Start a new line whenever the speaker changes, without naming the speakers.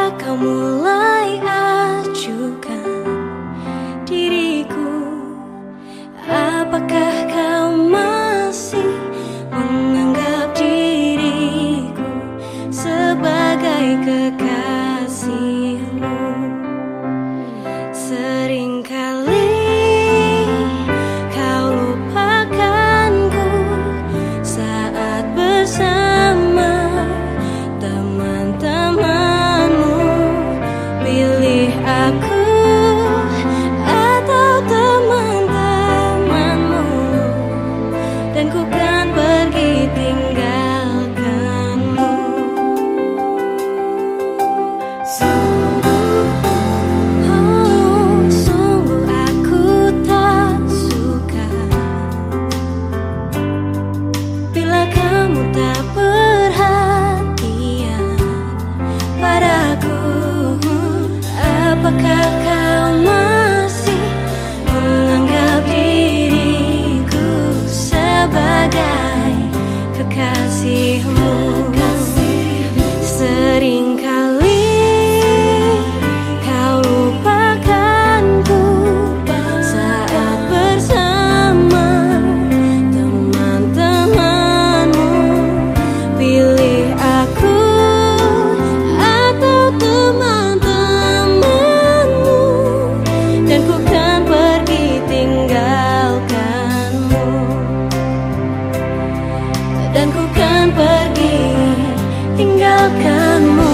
Apakah kau mulai acuhkan diriku? Apakah kau masih menganggap diriku sebagai kekasihmu? Seringkali kau lupakanku saat bersama teman-temanmu. Pilih aku atau teman-temanmu, dan ku kan pergi tinggalkanmu. Sungguh aku tak suka bila kamu tak perhatian padaku. Apakah kau masih menganggap diriku sebagai kekasihmu? Seringkali kau lupakanku saat bersama teman-temanmu. Pilih aku atau teman-temanmu, dan ku kan pergi tinggalkanmu. Dan ku kan pergi tinggalkanmu.